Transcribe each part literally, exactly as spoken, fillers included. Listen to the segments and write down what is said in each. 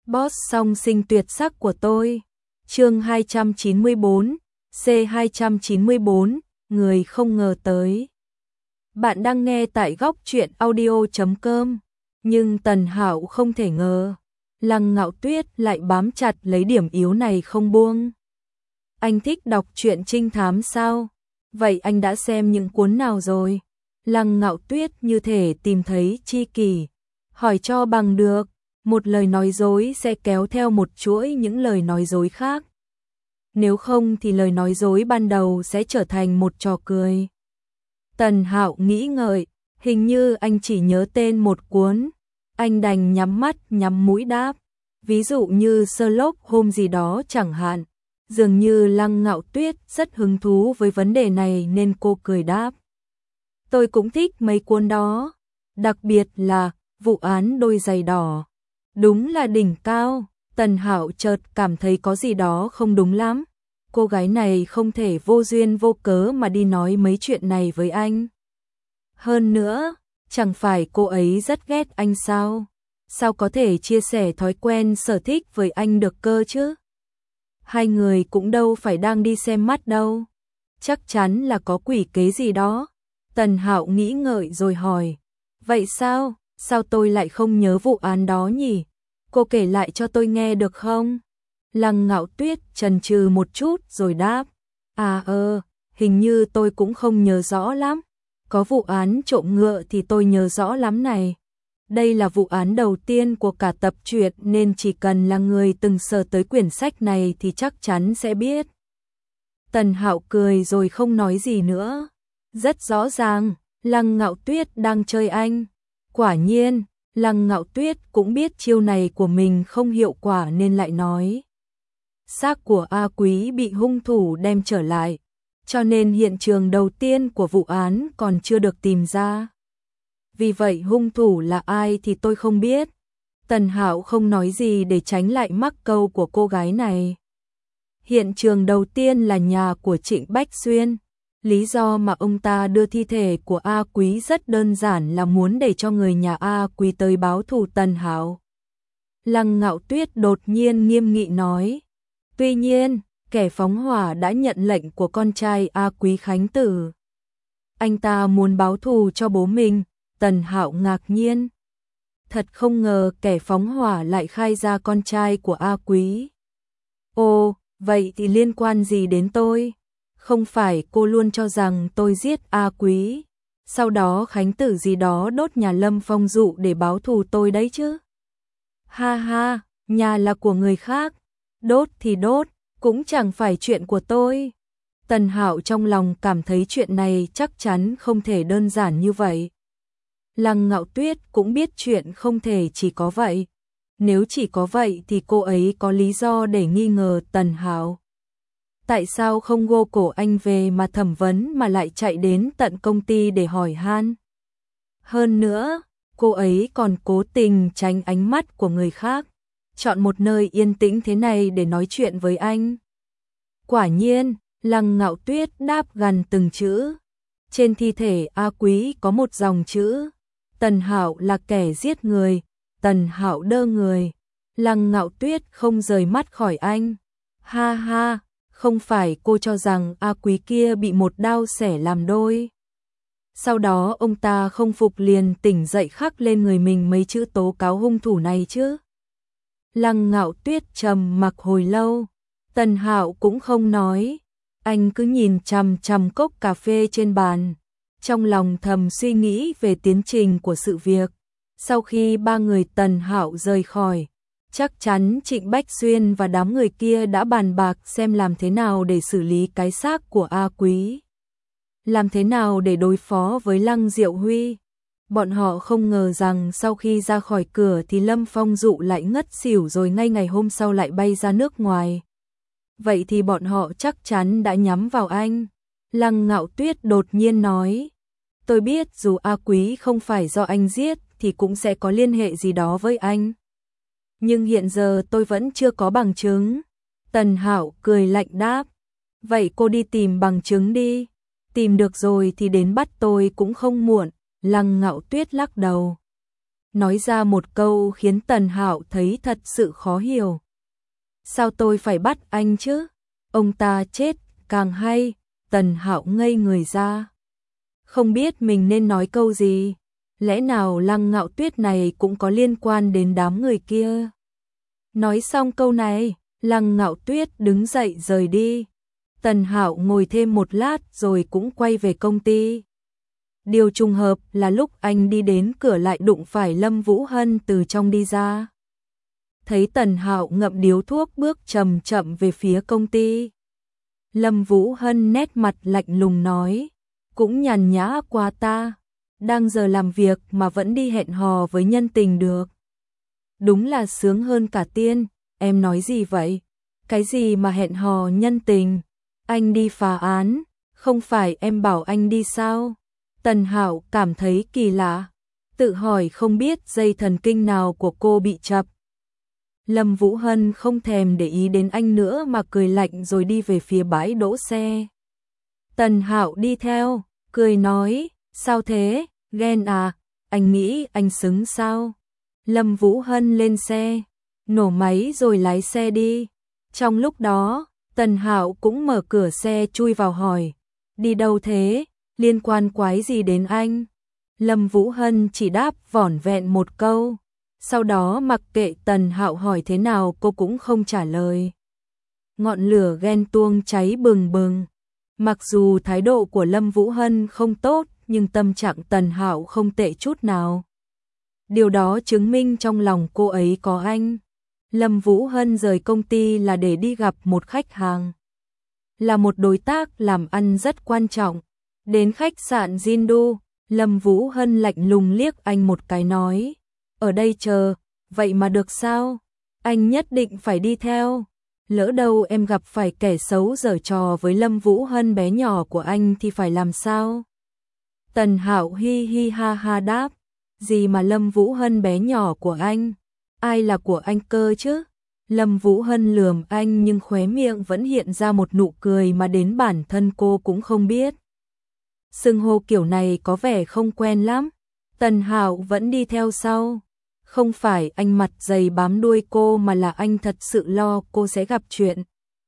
Boss song sinh tuyệt sắc của tôi. Chương hai trăm chín mươi bốn, C hai trăm chín mươi bốn, người không ngờ tới. Bạn đang nghe tại góc truyện audio chấm com, nhưng Tần Hạo không thể ngờ, Lăng Ngạo Tuyết lại bám chặt lấy điểm yếu này không buông. Anh thích đọc truyện trinh thám sao? Vậy anh đã xem những cuốn nào rồi? Lăng Ngạo Tuyết như thể tìm thấy tri kỷ, hỏi cho bằng được. Một lời nói dối sẽ kéo theo một chuỗi những lời nói dối khác. Nếu không thì lời nói dối ban đầu sẽ trở thành một trò cười. Tần Hạo nghĩ ngợi, hình như anh chỉ nhớ tên một cuốn. Anh đành nhắm mắt nhắm mũi đáp. Ví dụ như Sherlock Holmes gì đó chẳng hạn. Dường như Lăng Ngạo Tuyết rất hứng thú với vấn đề này nên cô cười đáp. Tôi cũng thích mấy cuốn đó, đặc biệt là vụ án đôi giày đỏ. Đúng là đỉnh cao. Tần Hạo chợt cảm thấy có gì đó không đúng lắm. Cô gái này không thể vô duyên vô cớ mà đi nói mấy chuyện này với anh. Hơn nữa, chẳng phải cô ấy rất ghét anh sao? Sao có thể chia sẻ thói quen sở thích với anh được cơ chứ? Hai người cũng đâu phải đang đi xem mắt đâu. Chắc chắn là có quỷ kế gì đó. Tần Hạo nghĩ ngợi rồi hỏi. Vậy sao? Sao tôi lại không nhớ vụ án đó nhỉ? Cô kể lại cho tôi nghe được không? Lăng Ngạo Tuyết chần chừ một chút rồi đáp. À ơ, hình như tôi cũng không nhớ rõ lắm. Có vụ án trộm ngựa thì tôi nhớ rõ lắm này. Đây là vụ án đầu tiên của cả tập truyện nên chỉ cần là người từng sờ tới quyển sách này thì chắc chắn sẽ biết. Tần Hạo cười rồi không nói gì nữa. Rất rõ ràng, Lăng Ngạo Tuyết đang chơi anh. Quả nhiên, Lăng Ngạo Tuyết cũng biết chiêu này của mình không hiệu quả nên lại nói. Xác của A Quý bị hung thủ đem trở lại, cho nên hiện trường đầu tiên của vụ án còn chưa được tìm ra. Vì vậy hung thủ là ai thì tôi không biết. Tần Hạo không nói gì để tránh lại mắc câu của cô gái này. Hiện trường đầu tiên là nhà của Trịnh Bách Xuyên. Lý do mà ông ta đưa thi thể của A Quý rất đơn giản là muốn để cho người nhà A Quý tới báo thù Tần Hạo. Lăng Ngạo Tuyết đột nhiên nghiêm nghị nói. Tuy nhiên, kẻ phóng hỏa đã nhận lệnh của con trai A Quý Khánh Tử. Anh ta muốn báo thù cho bố mình. Tần Hạo ngạc nhiên. Thật không ngờ kẻ phóng hỏa lại khai ra con trai của A Quý. Ồ, vậy thì liên quan gì đến tôi? Không phải cô luôn cho rằng tôi giết A Quý, sau đó Khánh Tử gì đó đốt nhà Lâm Phong Dụ để báo thù tôi đấy chứ? Ha ha, nhà là của người khác, đốt thì đốt, cũng chẳng phải chuyện của tôi. Tần Hạo trong lòng cảm thấy chuyện này chắc chắn không thể đơn giản như vậy. Lăng Ngạo Tuyết cũng biết chuyện không thể chỉ có vậy. Nếu chỉ có vậy thì cô ấy có lý do để nghi ngờ Tần Hạo. Tại sao không gô cổ anh về mà thẩm vấn mà lại chạy đến tận công ty để hỏi han? Hơn nữa, cô ấy còn cố tình tránh ánh mắt của người khác, chọn một nơi yên tĩnh thế này để nói chuyện với anh. Quả nhiên, Lăng Ngạo Tuyết đáp gần từng chữ. Trên thi thể A Quý có một dòng chữ. Tần Hạo là kẻ giết người, Tần Hạo đơ người. Lăng Ngạo Tuyết không rời mắt khỏi anh. Ha ha, không phải cô cho rằng A Quý kia bị một đao xẻ làm đôi. Sau đó ông ta không phục liền tỉnh dậy khắc lên người mình mấy chữ tố cáo hung thủ này chứ? Lăng Ngạo Tuyết trầm mặc hồi lâu. Tần Hạo cũng không nói. Anh cứ nhìn chằm chằm cốc cà phê trên bàn. Trong lòng thầm suy nghĩ về tiến trình của sự việc. Sau khi ba người Tần Hạo rời khỏi, chắc chắn Trịnh Bách Xuyên và đám người kia đã bàn bạc xem làm thế nào để xử lý cái xác của A Quý. Làm thế nào để đối phó với Lăng Diệu Huy. Bọn họ không ngờ rằng sau khi ra khỏi cửa thì Lâm Phong Dụ lại ngất xỉu rồi ngay ngày hôm sau lại bay ra nước ngoài. Vậy thì bọn họ chắc chắn đã nhắm vào anh. Lăng Ngạo Tuyết đột nhiên nói. Tôi biết dù A Quý không phải do anh giết thì cũng sẽ có liên hệ gì đó với anh. Nhưng hiện giờ tôi vẫn chưa có bằng chứng. Tần Hạo cười lạnh đáp. Vậy cô đi tìm bằng chứng đi. Tìm được rồi thì đến bắt tôi cũng không muộn. Lăng Ngạo Tuyết lắc đầu. nói ra một câu khiến Tần Hạo thấy thật sự khó hiểu. Sao tôi phải bắt anh chứ? Ông ta chết càng hay. Tần Hạo ngây người ra. Không biết mình nên nói câu gì. Lẽ nào Lăng Ngạo Tuyết này cũng có liên quan đến đám người kia? Nói xong câu này, Lăng Ngạo Tuyết đứng dậy rời đi. Tần Hạo ngồi thêm một lát rồi cũng quay về công ty. Điều trùng hợp là lúc anh đi đến cửa lại đụng phải Lâm Vũ Hân từ trong đi ra. Thấy Tần Hạo ngậm điếu thuốc bước chậm chậm về phía công ty. Lâm Vũ Hân nét mặt lạnh lùng nói, cũng nhàn nhã quá ta, đang giờ làm việc mà vẫn đi hẹn hò với nhân tình được. Đúng là sướng hơn cả tiên, em nói gì vậy? Cái gì mà hẹn hò nhân tình? Anh đi phá án, không phải em bảo anh đi sao? Tần Hạo cảm thấy kỳ lạ, tự hỏi không biết dây thần kinh nào của cô bị chập. Lâm Vũ Hân không thèm để ý đến anh nữa mà cười lạnh rồi đi về phía bãi đỗ xe. Tần Hạo đi theo, cười nói, sao thế, ghen à, anh nghĩ anh xứng sao? Lâm Vũ Hân lên xe, nổ máy rồi lái xe đi. Trong lúc đó, Tần Hạo cũng mở cửa xe chui vào hỏi, đi đâu thế, liên quan quái gì đến anh? Lâm Vũ Hân chỉ đáp vỏn vẹn một câu. Sau đó mặc kệ Tần Hạo hỏi thế nào cô cũng không trả lời. Ngọn lửa ghen tuông cháy bừng bừng. Mặc dù thái độ của Lâm Vũ Hân không tốt, nhưng tâm trạng Tần Hạo không tệ chút nào. Điều đó chứng minh trong lòng cô ấy có anh. Lâm Vũ Hân rời công ty là để đi gặp một khách hàng. Là một đối tác làm ăn rất quan trọng. Đến khách sạn Jindu, Lâm Vũ Hân lạnh lùng liếc anh một cái nói, ở đây chờ, vậy mà được sao? Anh nhất định phải đi theo. Lỡ đâu em gặp phải kẻ xấu giở trò với Lâm Vũ Hân bé nhỏ của anh thì phải làm sao? Tần Hạo hi hi ha ha đáp, gì mà Lâm Vũ Hân bé nhỏ của anh? Ai là của anh cơ chứ? Lâm Vũ Hân lườm anh nhưng khóe miệng vẫn hiện ra một nụ cười mà đến bản thân cô cũng không biết. Xưng hô kiểu này có vẻ không quen lắm. Tần Hạo vẫn đi theo sau. Không phải anh mặt dày bám đuôi cô mà là anh thật sự lo cô sẽ gặp chuyện.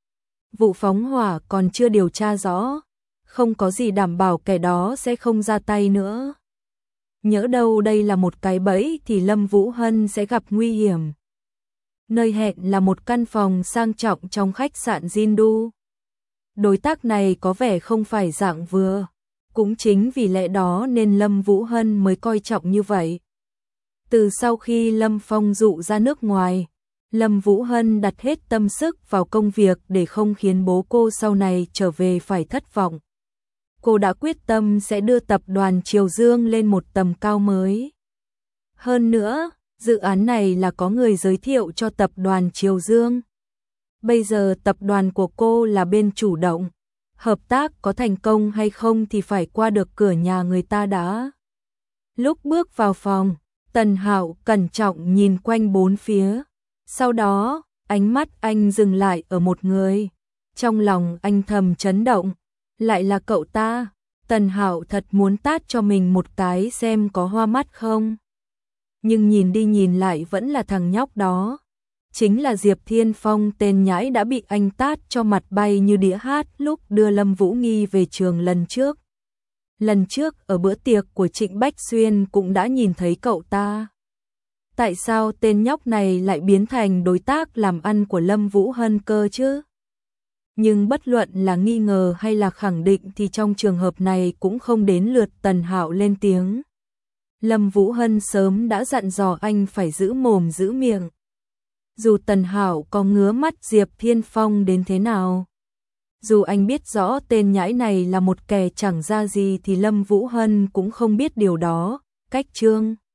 Vụ phóng hỏa còn chưa điều tra rõ, không có gì đảm bảo kẻ đó sẽ không ra tay nữa. Nhỡ đâu đây là một cái bẫy thì Lâm Vũ Hân sẽ gặp nguy hiểm. Nơi hẹn là một căn phòng sang trọng trong khách sạn Jindu. Đối tác này có vẻ không phải dạng vừa. Cũng chính vì lẽ đó nên Lâm Vũ Hân mới coi trọng như vậy. Từ sau khi Lâm Phong dụ ra nước ngoài, Lâm Vũ Hân đặt hết tâm sức vào công việc để không khiến bố cô sau này trở về phải thất vọng. Cô đã quyết tâm sẽ đưa tập đoàn Triều Dương lên một tầm cao mới. Hơn nữa, dự án này là có người giới thiệu cho tập đoàn Triều Dương. Bây giờ tập đoàn của cô là bên chủ động. Hợp tác có thành công hay không thì phải qua được cửa nhà người ta đã. Lúc bước vào phòng, Tần Hạo cẩn trọng nhìn quanh bốn phía. Sau đó, ánh mắt anh dừng lại ở một người. Trong lòng anh thầm chấn động. Lại là cậu ta. Tần Hạo thật muốn tát cho mình một cái xem có hoa mắt không. Nhưng nhìn đi nhìn lại vẫn là thằng nhóc đó. Chính là Diệp Thiên Phong, tên nhãi đã bị anh tát cho mặt bay như đĩa hát lúc đưa Lâm Vũ Nghi về trường lần trước. Lần trước ở bữa tiệc của Trịnh Bách Xuyên cũng đã nhìn thấy cậu ta. Tại sao tên nhóc này lại biến thành đối tác làm ăn của Lâm Vũ Hân cơ chứ? Nhưng bất luận là nghi ngờ hay là khẳng định thì trong trường hợp này cũng không đến lượt Tần Hạo lên tiếng. Lâm Vũ Hân sớm đã dặn dò anh phải giữ mồm giữ miệng. Dù Tần Hạo có ngứa mắt Diệp Thiên Phong đến thế nào, dù anh biết rõ tên nhãi này là một kẻ chẳng ra gì thì Lâm Vũ Hân cũng không biết điều đó. Cách chương